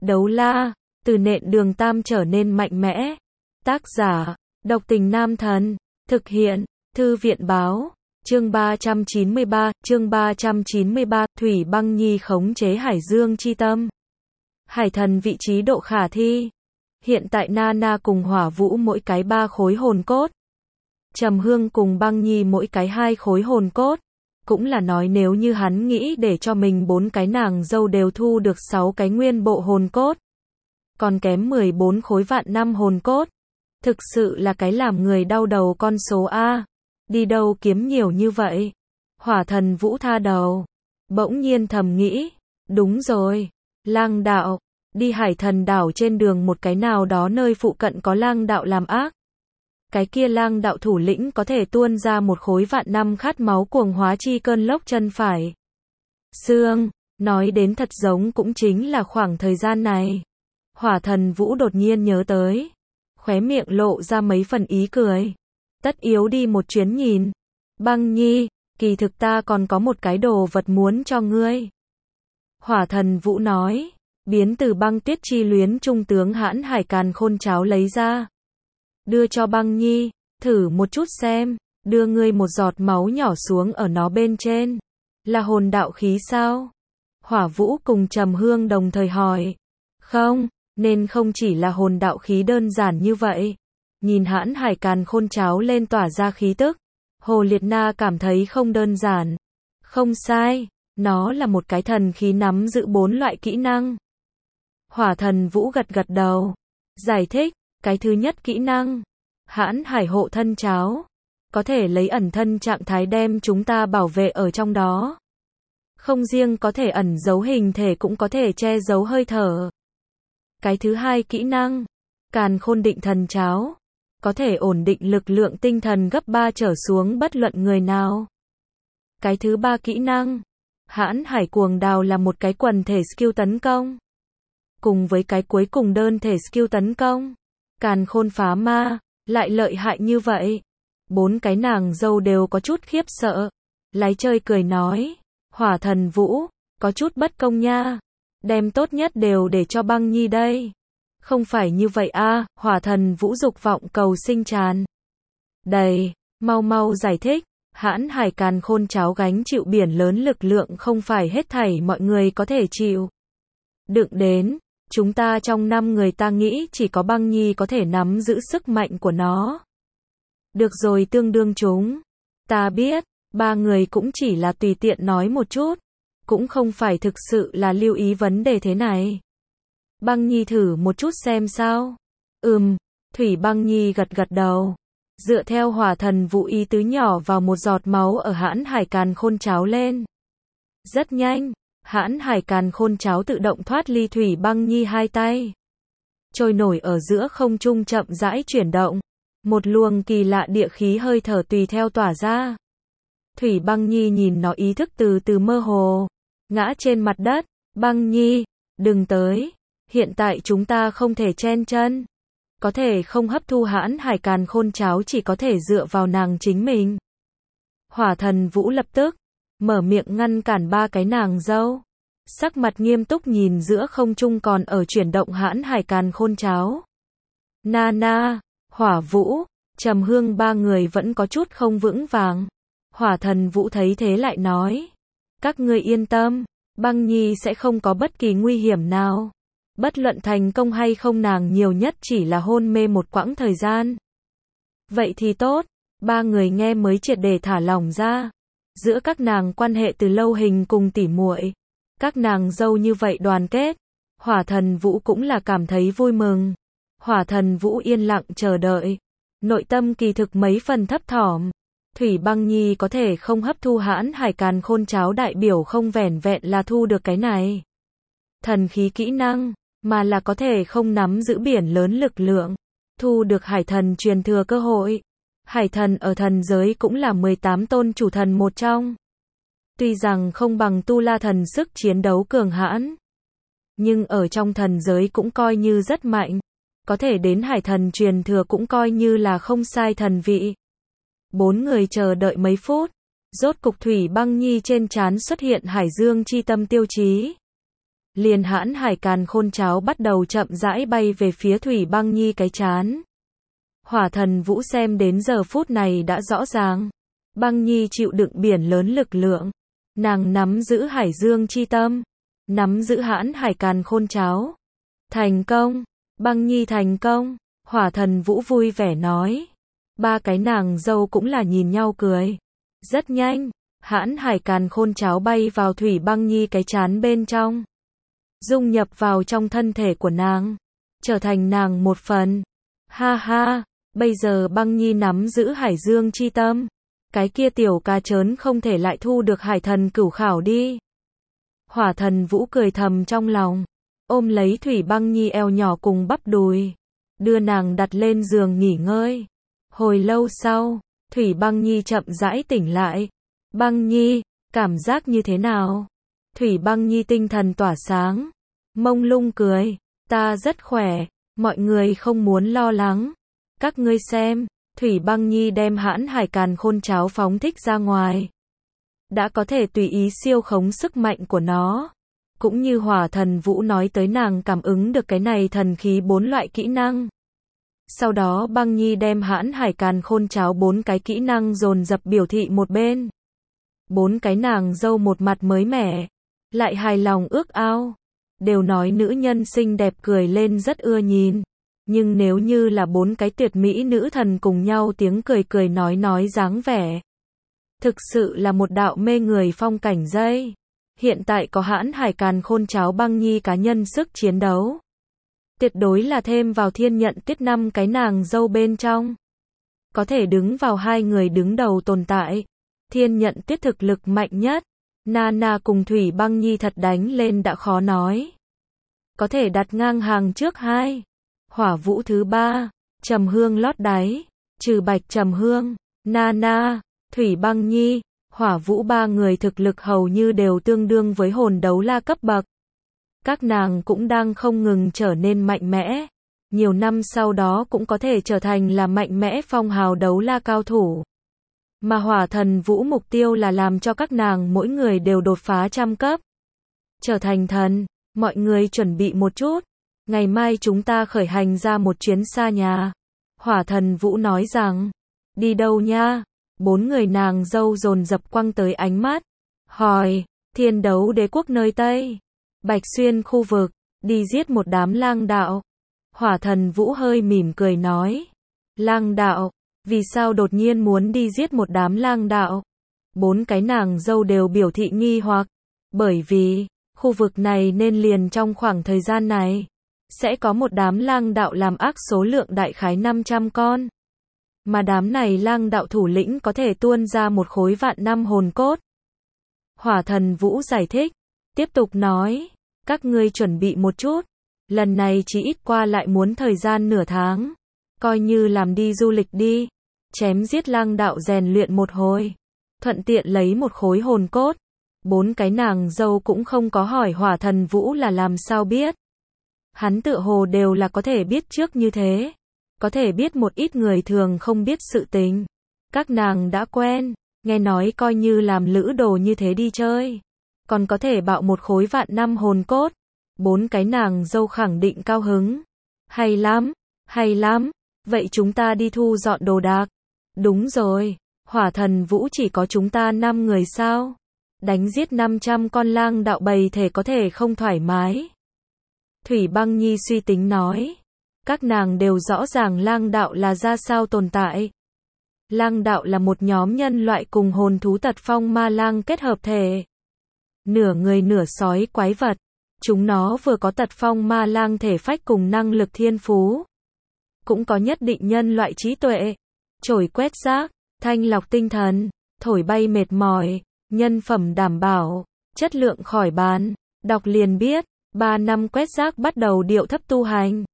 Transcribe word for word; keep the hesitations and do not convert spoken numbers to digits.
Đấu la, từ nện đường tam trở nên mạnh mẽ. Tác giả, độc tình nam thần. Thực hiện, thư viện báo. Chương ba trăm chín mươi ba, chương ba trăm chín mươi ba, Thủy Băng Nhi khống chế Hải Dương chi tâm. Hải thần vị trí độ khả thi. Hiện tại Nana cùng Hỏa Vũ mỗi cái ba khối hồn cốt. Trầm Hương cùng Băng Nhi mỗi cái hai khối hồn cốt. Cũng là nói nếu như hắn nghĩ để cho mình bốn cái nàng dâu đều thu được sáu cái nguyên bộ hồn cốt. Còn kém mười bốn khối vạn năm hồn cốt. Thực sự là cái làm người đau đầu con số A. Đi đâu kiếm nhiều như vậy? Hỏa thần Vũ tha đầu. Bỗng nhiên thầm nghĩ. Đúng rồi. Lang đạo. Đi Hải thần đảo trên đường một cái nào đó nơi phụ cận có lang đạo làm ác. Cái kia lang đạo thủ lĩnh có thể tuôn ra một khối vạn năm khát máu cuồng hóa chi cơn lốc chân phải. Xương, nói đến thật giống cũng chính là khoảng thời gian này. Hỏa thần Vũ đột nhiên nhớ tới. Khóe miệng lộ ra mấy phần ý cười. Tất yếu đi một chuyến nhìn. Băng Nhi, kỳ thực ta còn có một cái đồ vật muốn cho ngươi. Hỏa thần Vũ nói. Biến từ băng tuyết chi luyến trung tướng Hãn Hải Càn Khôn cháo lấy ra. Đưa cho Băng Nhi, thử một chút xem, đưa ngươi một giọt máu nhỏ xuống ở nó bên trên. Là hồn đạo khí sao? Hỏa Vũ cùng Trầm Hương đồng thời hỏi. Không, nên không chỉ là hồn đạo khí đơn giản như vậy. Nhìn Hãn Hải Càn Khôn cháo lên tỏa ra khí tức. Hồ Liệt Na cảm thấy không đơn giản. Không sai, nó là một cái thần khí nắm giữ bốn loại kỹ năng. Hỏa thần Vũ gật gật đầu. Giải thích. Cái thứ nhất kỹ năng, Hãn Hải hộ thân cháo, có thể lấy ẩn thân trạng thái đem chúng ta bảo vệ ở trong đó. Không riêng có thể ẩn giấu hình thể cũng có thể che giấu hơi thở. Cái thứ hai kỹ năng, Càn Khôn định thần cháo, có thể ổn định lực lượng tinh thần gấp ba trở xuống bất luận người nào. Cái thứ ba kỹ năng, Hãn Hải cuồng đào là một cái quần thể skill tấn công. Cùng với cái cuối cùng đơn thể skill tấn công. Càn Khôn phá ma, lại lợi hại như vậy. Bốn cái nàng dâu đều có chút khiếp sợ. Lái chơi cười nói. Hỏa thần Vũ, có chút bất công nha. Đem tốt nhất đều để cho Băng Nhi đây. Không phải như vậy a. Hỏa thần Vũ dục vọng cầu sinh tràn. Đầy, mau mau giải thích. Hãn Hải Càn Khôn cháo gánh chịu biển lớn lực lượng không phải hết thảy mọi người có thể chịu. Đựng đến. Chúng ta trong năm người ta nghĩ chỉ có Băng Nhi có thể nắm giữ sức mạnh của nó. Được rồi tương đương chúng. Ta biết, ba người cũng chỉ là tùy tiện nói một chút. Cũng không phải thực sự là lưu ý vấn đề thế này. Băng Nhi thử một chút xem sao. Ừm, Thủy Băng Nhi gật gật đầu. Dựa theo hỏa thần Vũ ý tứ nhỏ vào một giọt máu ở Hãn Hải Càn Khôn cháo lên. Rất nhanh. Hãn Hải Càn Khôn cháo tự động thoát ly Thủy Băng Nhi hai tay. Trôi nổi ở giữa không trung chậm rãi chuyển động. Một luồng kỳ lạ địa khí hơi thở tùy theo tỏa ra. Thủy Băng Nhi nhìn nó ý thức từ từ mơ hồ. Ngã trên mặt đất. Băng Nhi, đừng tới. Hiện tại chúng ta không thể chen chân. Có thể không hấp thu Hãn Hải Càn Khôn cháo chỉ có thể dựa vào nàng chính mình. Hỏa thần Vũ lập tức mở miệng ngăn cản ba cái nàng dâu. Sắc mặt nghiêm túc nhìn giữa không trung còn ở chuyển động Hãn Hải Càn Khôn cháo. Nana, Hỏa Vũ, Trầm Hương ba người vẫn có chút không vững vàng. Hỏa thần Vũ thấy thế lại nói. Các ngươi yên tâm, Băng Nhi sẽ không có bất kỳ nguy hiểm nào. Bất luận thành công hay không nàng nhiều nhất chỉ là hôn mê một quãng thời gian. Vậy thì tốt, ba người nghe mới triệt để thả lỏng ra. Giữa các nàng quan hệ từ lâu hình cùng tỉ muội. Các nàng dâu như vậy đoàn kết. Hỏa thần Vũ cũng là cảm thấy vui mừng. Hỏa thần Vũ yên lặng chờ đợi. Nội tâm kỳ thực mấy phần thấp thỏm. Thủy Băng Nhi có thể không hấp thu Hãn Hải Càn Khôn cháo đại biểu không vẻn vẹn là thu được cái này. Thần khí kỹ năng, mà là có thể không nắm giữ biển lớn lực lượng. Thu được hải thần truyền thừa cơ hội. Hải thần ở thần giới cũng là mười tám tôn chủ thần một trong. Tuy rằng không bằng Tu La thần sức chiến đấu cường hãn. Nhưng ở trong thần giới cũng coi như rất mạnh. Có thể đến hải thần truyền thừa cũng coi như là không sai thần vị. Bốn người chờ đợi mấy phút. Rốt cục Thủy Băng Nhi trên trán xuất hiện Hải Dương chi tâm tiêu chí. liền hãn hải càn khôn cháo bắt đầu chậm rãi bay về phía Thủy Băng Nhi cái chán. Hỏa Thần Vũ xem đến giờ phút này đã rõ ràng. Băng Nhi chịu đựng biển lớn lực lượng. Nàng nắm giữ hải dương chi tâm. Nắm giữ hãn hải càn khôn cháo. Thành công. Băng Nhi thành công. Hỏa Thần Vũ vui vẻ nói. Ba cái nàng dâu cũng là nhìn nhau cười. Rất nhanh, hãn hải càn khôn cháo bay vào Thủy Băng Nhi cái chán bên trong. Dung nhập vào trong thân thể của nàng. Trở thành nàng một phần. Ha ha, bây giờ Băng Nhi nắm giữ hải dương chi tâm. Cái kia tiểu cá trớn không thể lại thu được hải thần cửu khảo đi. Hỏa Thần Vũ cười thầm trong lòng. Ôm lấy Thủy Băng Nhi eo nhỏ cùng bắp đùi. Đưa nàng đặt lên giường nghỉ ngơi. Hồi lâu sau, Thủy Băng Nhi chậm rãi tỉnh lại. Băng Nhi, cảm giác như thế nào? Thủy Băng Nhi tinh thần tỏa sáng. Mông lung cười. Ta rất khỏe. Mọi người không muốn lo lắng. Các ngươi xem. Thủy Băng Nhi đem hãn hải càn khôn cháo phóng thích ra ngoài. Đã có thể tùy ý siêu khống sức mạnh của nó. Cũng như Hỏa Thần Vũ nói tới nàng cảm ứng được cái này thần khí bốn loại kỹ năng. Sau đó Băng Nhi đem hãn hải càn khôn cháo bốn cái kỹ năng dồn dập biểu thị một bên. Bốn cái nàng dâu một mặt mới mẻ. Lại hài lòng ước ao. Đều nói nữ nhân xinh đẹp cười lên rất ưa nhìn. Nhưng nếu như là bốn cái tuyệt mỹ nữ thần cùng nhau tiếng cười cười nói nói dáng vẻ. Thực sự là một đạo mê người phong cảnh dây. Hiện tại có hãn hải càn khôn cháo Băng Nhi cá nhân sức chiến đấu. Tuyệt đối là thêm vào thiên nhận tuyết năm cái nàng dâu bên trong. Có thể đứng vào hai người đứng đầu tồn tại. Thiên nhận tuyết thực lực mạnh nhất. Nana cùng Thủy Băng Nhi thật đánh lên đã khó nói. Có thể đặt ngang hàng trước hai. Hỏa Vũ thứ ba. Trầm Hương lót đáy. Trừ Bạch Trầm Hương, Nana, Thủy Băng Nhi, Hỏa Vũ ba người thực lực hầu như đều tương đương với hồn đấu la cấp bậc. Các nàng cũng đang không ngừng trở nên mạnh mẽ. Nhiều năm sau đó cũng có thể trở thành là mạnh mẽ phong hào đấu la cao thủ. Mà Hỏa Thần Vũ mục tiêu là làm cho các nàng mỗi người đều đột phá trăm cấp. Trở thành thần, mọi người chuẩn bị một chút. Ngày mai chúng ta khởi hành ra một chuyến xa nhà. Hỏa Thần Vũ nói rằng, đi đâu nha? Bốn người nàng dâu dồn dập quăng tới ánh mắt. Hỏi, Thiên Đấu Đế quốc nơi Tây. Bạch Xuyên khu vực, đi giết một đám lang đạo. Hỏa Thần Vũ hơi mỉm cười nói. Lang đạo, vì sao đột nhiên muốn đi giết một đám lang đạo? Bốn cái nàng dâu đều biểu thị nghi hoặc. Bởi vì, khu vực này nên liền trong khoảng thời gian này. Sẽ có một đám lang đạo làm ác số lượng đại khái năm trăm con. Mà đám này lang đạo thủ lĩnh có thể tuôn ra một khối vạn năm hồn cốt. Hỏa Thần Vũ giải thích. Tiếp tục nói. Các ngươi chuẩn bị một chút. Lần này chỉ ít qua lại muốn thời gian nửa tháng. Coi như làm đi du lịch đi. Chém giết lang đạo rèn luyện một hồi. Thuận tiện lấy một khối hồn cốt. Bốn cái nàng dâu cũng không có hỏi Hỏa Thần Vũ là làm sao biết. Hắn tựa hồ đều là có thể biết trước như thế. Có thể biết một ít người thường không biết sự tình. Các nàng đã quen, nghe nói coi như làm lữ đồ như thế đi chơi. Còn có thể bạo một khối vạn năm hồn cốt. Bốn cái nàng dâu khẳng định cao hứng. Hay lắm, hay lắm. Vậy chúng ta đi thu dọn đồ đạc. Đúng rồi, Hỏa Thần Vũ chỉ có chúng ta năm người sao? Đánh giết năm trăm con lang đạo bầy thể có thể không thoải mái. Thủy Băng Nhi suy tính nói. Các nàng đều rõ ràng lang đạo là ra sao tồn tại. Lang đạo là một nhóm nhân loại cùng hồn thú tật phong ma lang kết hợp thể. Nửa người nửa sói quái vật. Chúng nó vừa có tật phong ma lang thể phách cùng năng lực thiên phú. Cũng có nhất định nhân loại trí tuệ. Trổi quét rác, thanh lọc tinh thần, thổi bay mệt mỏi, nhân phẩm đảm bảo, chất lượng khỏi bàn. Đọc liền biết. Ba năm quét rác bắt đầu điệu thấp tu hành.